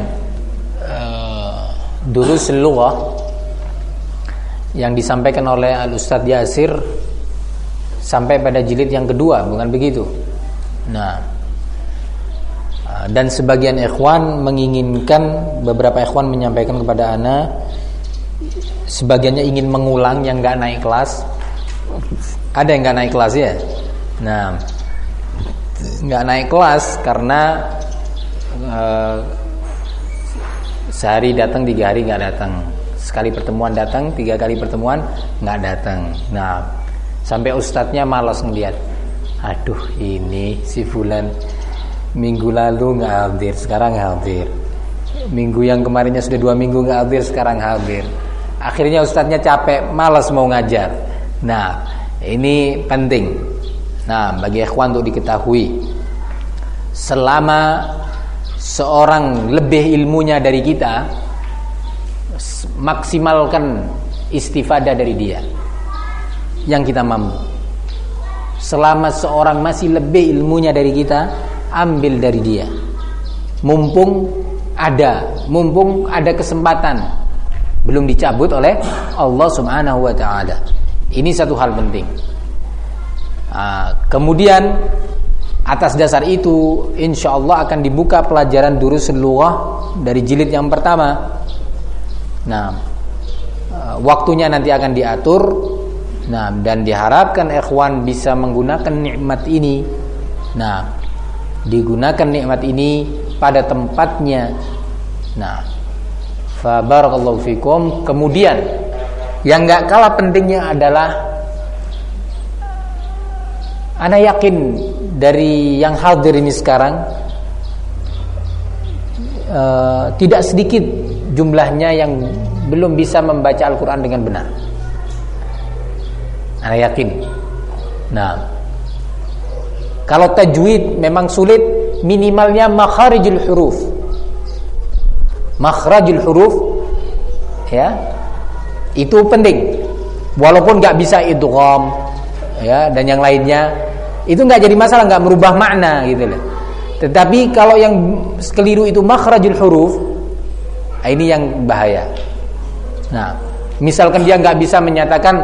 durusul lughah yang disampaikan oleh Al-Ustaz Yasir sampai pada jilid yang kedua, bukan begitu? Nah, dan sebagian ikhwan menginginkan, beberapa ikhwan menyampaikan kepada ana, sebagiannya ingin mengulang yang gak naik kelas. Ada yang gak naik kelas ya? Nah, gak naik kelas karena sehari datang, 3 hari gak datang. Sekali pertemuan datang, 3 kali pertemuan nggak datang. Nah, sampai ustadznya malas ngeliat. Aduh, ini si fulan minggu lalu nggak hadir, sekarang hadir. Minggu yang kemarinnya sudah 2 minggu nggak hadir, sekarang hadir. Akhirnya ustadznya capek, malas mau ngajar. Nah, ini penting. Nah, bagi ikhwan untuk diketahui, selama seorang lebih ilmunya dari kita, maksimalkan istifadah dari dia yang kita mampu. Selama seorang masih lebih ilmunya dari kita, ambil dari dia. Mumpung ada kesempatan, belum dicabut oleh Allah Subhanahu wa taala. Ini satu hal penting. Kemudian atas dasar itu, insyaallah akan dibuka pelajaran durusul lughah dari jilid yang pertama. Nah, waktunya nanti akan diatur. Nah, dan diharapkan ikhwan bisa menggunakan nikmat ini. Nah, digunakan nikmat ini pada tempatnya. Nah, fa barakallahu fikum. Kemudian yang enggak kalah pentingnya adalah ana yakin dari yang hadir ini sekarang tidak sedikit jumlahnya yang belum bisa membaca Al-Quran dengan benar. Ana yakin. Nah, kalau tajwid memang sulit, minimalnya makharijul huruf. Makhrajul huruf, ya, itu penting. Walaupun nggak bisa idgham, ya, dan yang lainnya, itu nggak jadi masalah, nggak merubah makna gitu loh. Tetapi kalau yang keliru itu makhrajul huruf, ini yang bahaya. Nah, misalkan dia nggak bisa menyatakan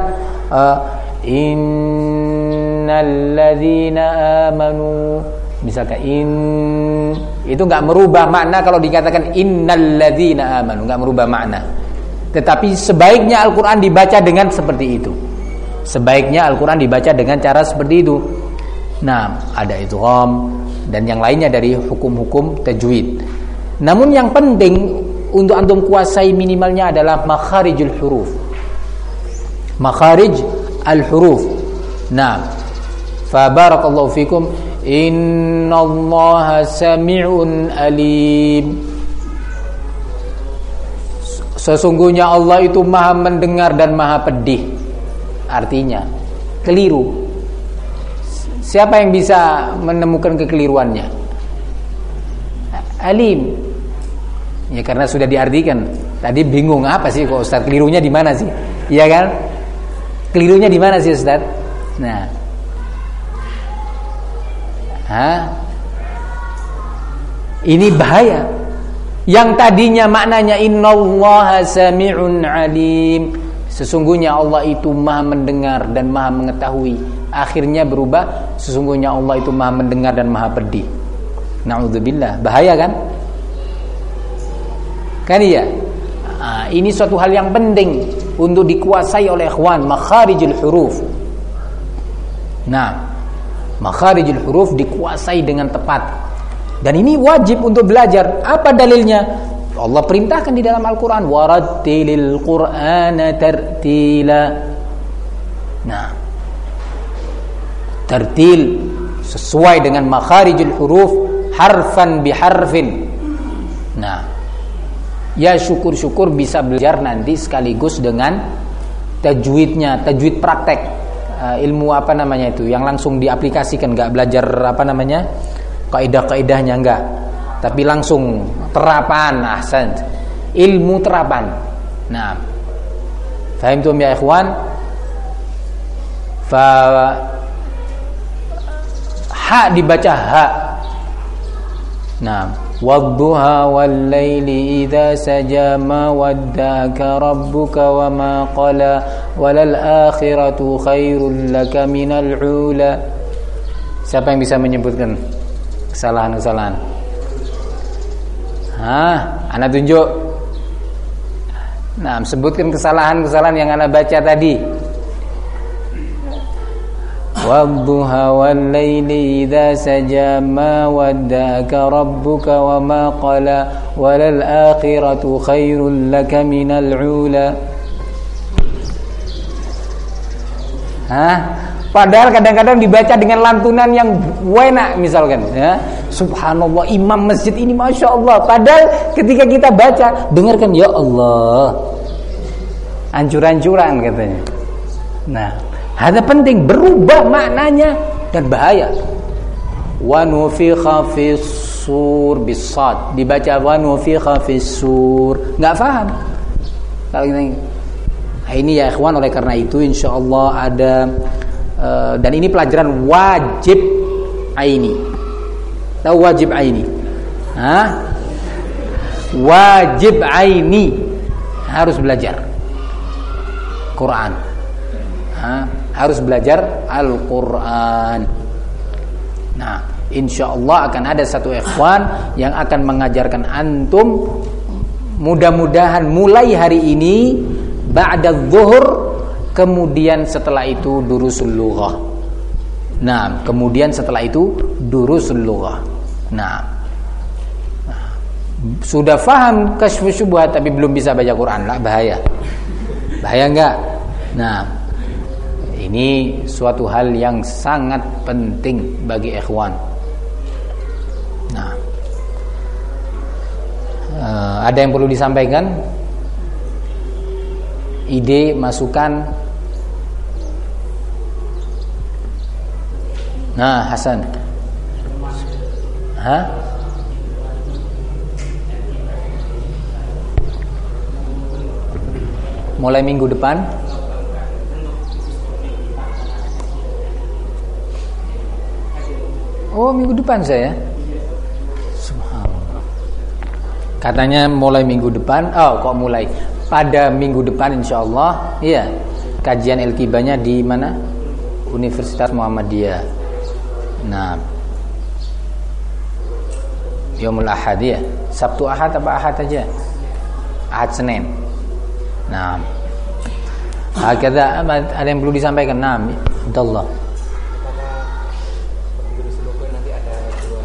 innalladzina amanu, misalkan itu nggak merubah makna. Kalau dikatakan innalladzina amanu, nggak merubah makna. Tetapi sebaiknya Al-Quran dibaca dengan seperti itu. Sebaiknya Al-Quran dibaca dengan cara seperti itu. Nah, ada idgham dan yang lainnya dari hukum-hukum tajwid. Namun yang penting untuk antum kuasai minimalnya adalah makharijul huruf. Makharij al-huruf. Nah, fa barakallahu fikum. Innallaha sami'un alim. Sesungguhnya Allah itu Maha mendengar dan Maha pedih. Artinya keliru. Siapa yang bisa menemukan kekeliruannya? Alim. Ya karena sudah diartikan. Tadi bingung apa sih kok Ustaz, kelirunya di mana sih? Iya kan? Kelirunya di mana sih Ustaz? Nah. Ini bahaya. Yang tadinya maknanya innallaha sami'un alim. Sesungguhnya Allah itu Maha mendengar dan Maha mengetahui. Akhirnya berubah, sesungguhnya Allah itu Maha mendengar dan Maha pedih. Na'udzubillah. Bahaya kan? Kan iya? Ini suatu hal yang penting untuk dikuasai oleh ikhwan, makharijul huruf. Nah, makharijul huruf dikuasai dengan tepat. Dan ini wajib untuk belajar. Apa dalilnya? Allah perintahkan di dalam Al-Quran, warattilil Qur'ana tartila. Nah, tartil sesuai dengan makharijul huruf, harfan biharfin. Nah, ya syukur-syukur bisa belajar nanti sekaligus dengan tajwidnya, tajwid praktek, ilmu apa namanya itu, yang langsung diaplikasikan, nggak belajar apa namanya kaidah-kaidahnya, enggak, tapi langsung terapan. Ahsan, ilmu terapan. Nah, fahimtum ya ikhwan? Fa ha dibaca ha. Nah, wadduha wal laili idza saja ma waddaka rabbuka wa ma qala walal akhiratu khairul laka minal ula. Siapa yang bisa menyebutkan kesalahan-kesalahan? Ana tunjuk. Nah, sebutkan kesalahan-kesalahan yang ana baca tadi. Wadduha wal laili idza saja ma waddaka rabbuka wa ma qala walal akhiratu khairul laka minal ula. Padahal kadang-kadang dibaca dengan lantunan yang enak misalkan, ya. Subhanallah, imam masjid ini Masya Allah. Padahal ketika kita baca, dengarkan, ya Allah, ancur-ancuran katanya. Nah, ada penting berubah maknanya dan bahaya. Wa nufikha fis sur bisad, dibaca wa nufikha fis sur, enggak paham. Kalau ini ya ikhwan, oleh karena itu insyaallah ada dan ini pelajaran wajib aini. Tahu wajib aini? Wajib aini, harus belajar Quran. Harus belajar Al-Quran. Nah, insyaallah akan ada satu ikhwan yang akan mengajarkan antum, mudah-mudahan mulai hari ini ba'da zuhur. Kemudian setelah itu durusul lughah. Nah, kemudian setelah itu durusul lughah. Nah, sudah faham kasyfus syubhat tapi belum bisa baca Quran, lah bahaya. Bahaya enggak? Nah, ini suatu hal yang sangat penting bagi ikhwan. Nah, ada yang perlu disampaikan? Ide, masukan? Nah, Hasan. Hah? Mulai minggu depan. Oh, minggu depan saya. Subhanallah. Katanya mulai minggu depan. Oh, kok mulai? Pada minggu depan insyaallah. Iya. Kajian Al-Kibanya di mana? Universitas Muhammadiyah. Nah. Yaumul Ahad ya. Sabtu Ahad apa Ahad aja? Ahad Senin. Nah, ada yang perlu disampaikan. Nah, Abdullah. Nanti ada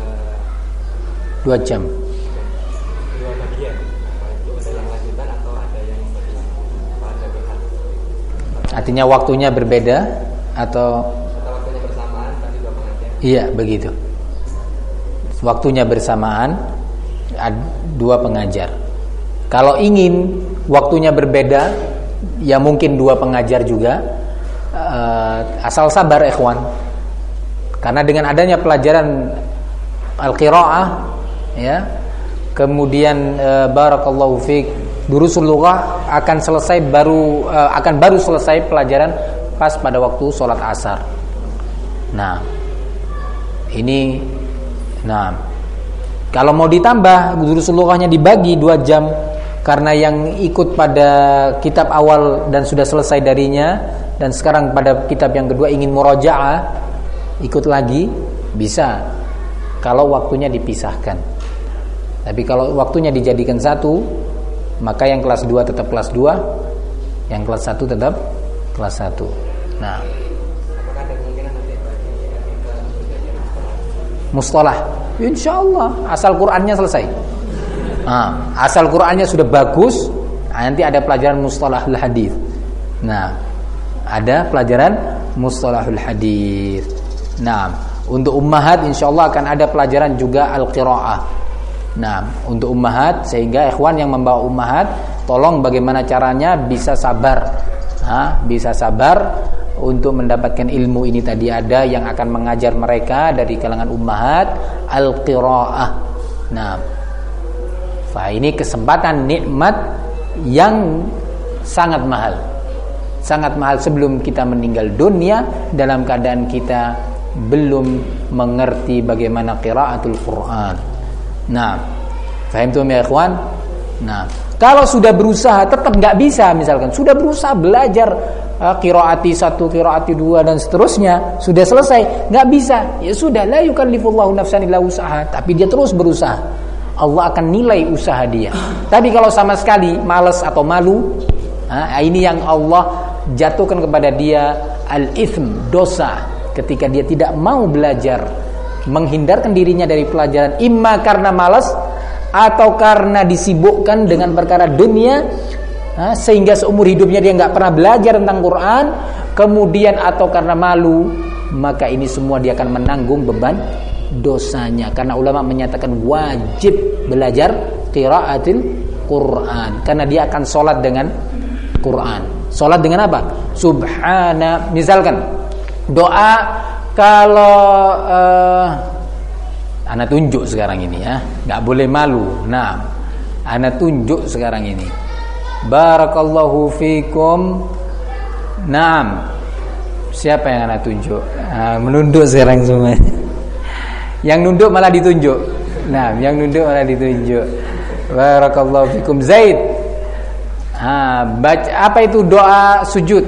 2 jam. 2 bagian. Ada yang lanjutan atau ada yang pada pihak. Artinya waktunya berbeda atau waktunya bersamaan tadi 2 pengajian. Iya, begitu. Waktunya bersamaan 2 pengajar. Kalau ingin waktunya berbeda, ya mungkin 2 pengajar juga. Asal sabar ikhwan. Karena dengan adanya pelajaran al-qiraah, ya, kemudian barakallahu fiik, durusul lughah akan baru selesai pelajaran pas pada waktu sholat asar. Nah, ini, nah, kalau mau ditambah durusul lughahnya dibagi 2 jam. Karena yang ikut pada kitab awal dan sudah selesai darinya, dan sekarang pada kitab yang kedua ingin murajaah, ikut lagi, bisa. Kalau waktunya dipisahkan. Tapi kalau waktunya dijadikan satu, maka yang kelas 2 tetap kelas 2, yang kelas 1 tetap kelas 1. Nah, apakah ada kemungkinan nanti bagi mustalah? Insyaallah, asal Qur'annya selesai. Asal Qur'annya sudah bagus, nanti ada pelajaran mustalahul hadis. Nah, ada pelajaran mustalahul hadis. Nah, untuk ummahat insyaallah akan ada pelajaran juga al-qiraah. Nah, untuk ummahat, sehingga ikhwan yang membawa ummahat, tolong bagaimana caranya bisa sabar. Bisa sabar untuk mendapatkan ilmu ini. Tadi ada yang akan mengajar mereka dari kalangan ummahat al-qiraah. Nah, ini kesempatan nikmat yang sangat mahal. Sangat mahal sebelum kita meninggal dunia dalam keadaan kita belum mengerti bagaimana qiraatul Quran. Nah, fahimtum ya ikhwan? Nah, kalau sudah berusaha tetap enggak bisa, misalkan sudah berusaha belajar qiraati 1, qiraati 2 dan seterusnya, sudah selesai, enggak bisa. Ya sudah, la yukallifullahu nafsan illa wus'aha, tapi dia terus berusaha. Allah akan nilai usaha dia. Tapi kalau sama sekali malas atau malu, ini yang Allah jatuhkan kepada dia al-itsm, dosa, ketika dia tidak mau belajar, menghindarkan dirinya dari pelajaran, imma karena malas atau karena disibukkan dengan perkara dunia, sehingga seumur hidupnya dia nggak pernah belajar tentang Quran, kemudian atau karena malu, maka ini semua dia akan menanggung beban dosanya. Karena ulama menyatakan wajib belajar qiraatil Quran, karena dia akan sholat dengan Quran. Sholat dengan apa? Subhana, misalkan doa, kalau ana tunjuk sekarang ini ya, nggak boleh malu. Nah, ana tunjuk sekarang ini, barakallahu fikum. Naam, siapa yang ana tunjuk? Menunduk sekarang semua. Yang nunduk malah ditunjuk. Nah, yang nunduk malah ditunjuk. Barakallahu fikum Zaid. Baca apa itu doa sujud?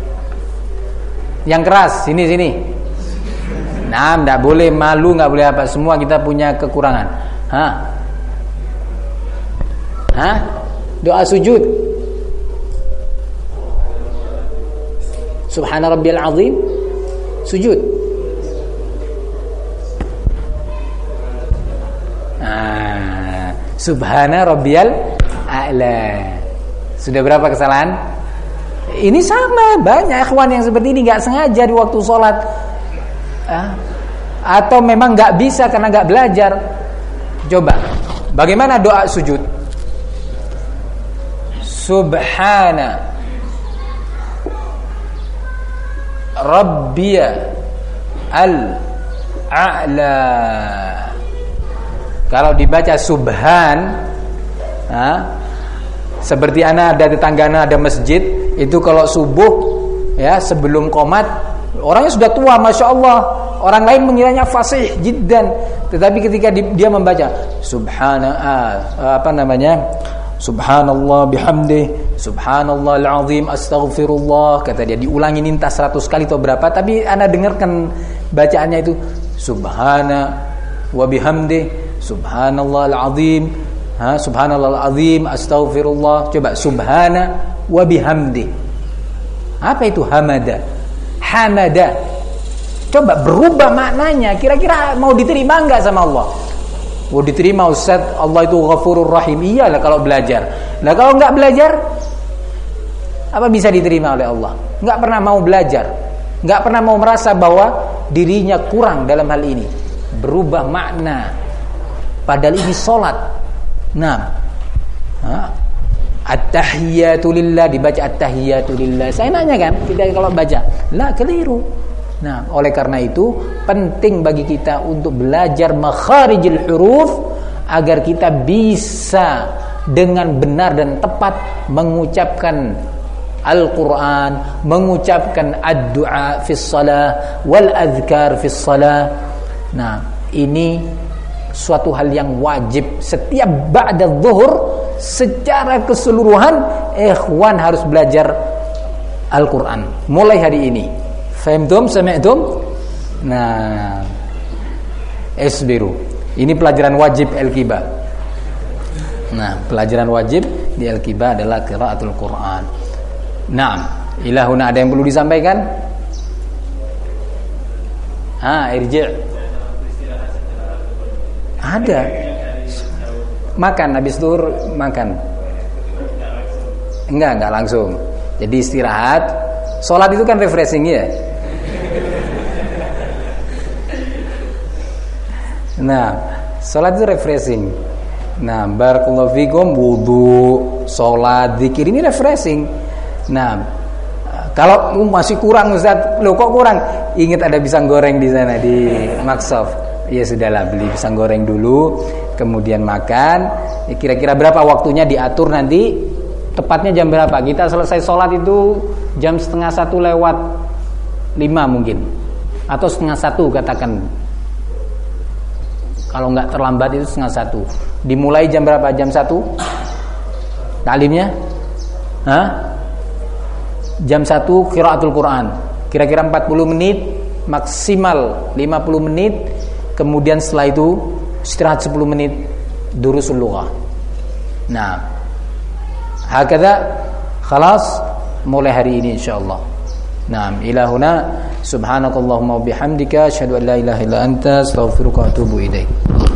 Yang keras, sini. Nah, enggak boleh malu, enggak boleh apa, semua kita punya kekurangan. Doa sujud. Subhana rabbiyal azim. Sujud. Subhana rabbiyal a'la. Sudah berapa kesalahan? Ini sama, banyak ikhwan yang seperti ini enggak sengaja di waktu sholat. Atau memang enggak bisa karena enggak belajar. Coba, bagaimana doa sujud? Subhana Rabbiya al-a'la. Kalau dibaca subhan, seperti ana ada tetangga ana ada masjid, itu kalau subuh ya sebelum qomat, orangnya sudah tua, masya Allah, orang lain mengiranya fasih jiddan, tetapi ketika dia membaca subhana subhanallah bihamdih, subhanallahal azim, astaghfirullah, kata dia, diulangi nintas 100 kali atau berapa, tapi ana dengarkan bacaannya itu subhana wa bihamdih, subhanallahal azim, subhanallahal azim, astaghfirullah. Coba subhana wa bihamdih. Apa itu hamada? Hamada. Coba berubah maknanya, kira-kira mau diterima enggak sama Allah? Mau diterima Ustaz, Allah itu Ghafurur Rahim. Iyalah kalau belajar. Nah kalau enggak belajar, apa bisa diterima oleh Allah? Enggak pernah mau belajar, enggak pernah mau merasa bahwa dirinya kurang dalam hal ini. Berubah makna. Padahal ini salat. Nah, at-tahiyatu lillah, dibaca at-tahiyatu lillah. Saya nanya kan, kita kalau baca, la keliru. Nah, oleh karena itu penting bagi kita untuk belajar makharijul huruf agar kita bisa dengan benar dan tepat mengucapkan Al-Quran, mengucapkan ad-du'a fis shalah wal adhkar fis shalah. Nah, ini suatu hal yang wajib setiap ba'da zuhur secara keseluruhan ikhwan harus belajar Al-Quran mulai hari ini. Fahimtum? Sami'tum? Nah, isbiru. Ini pelajaran wajib Al-Qibah. Nah, pelajaran wajib di Al-Qibah adalah qiraatul Quran. Naam, ilahuna, ada yang perlu disampaikan? Irji'. Ada. Makan habis zuhur, makan. Enggak langsung. Jadi istirahat. Salat itu kan refreshing ya. Nah, salat itu refreshing. Nah, barakallahu fikum, wudu, salat, zikir ini refreshing. Nah, kalau masih kurang Ustaz, loh kok kurang? Ingat ada pisang goreng di sana di Maksaf. Ya sudahlah, beli pisang goreng dulu, kemudian makan. Kira-kira berapa waktunya diatur nanti? Tepatnya jam berapa? Kita selesai sholat itu jam 12:45 mungkin, atau 12:30 katakan. Kalau nggak terlambat itu 12:30. Dimulai jam berapa? Jam 1? Taklimnya? Jam 1 qiraatul Quran. Kira-kira 40 menit, maksimal 50 menit. Kemudian setelah itu istirahat 10 menit, durusul lughah. Nah, hakadha khalas mulai hari ini insyaallah. Naam, ilahuna subhanakallahumma wa bihamdika asyhadu an la ilaha illa anta astaghfiruka wa atubu ilaik.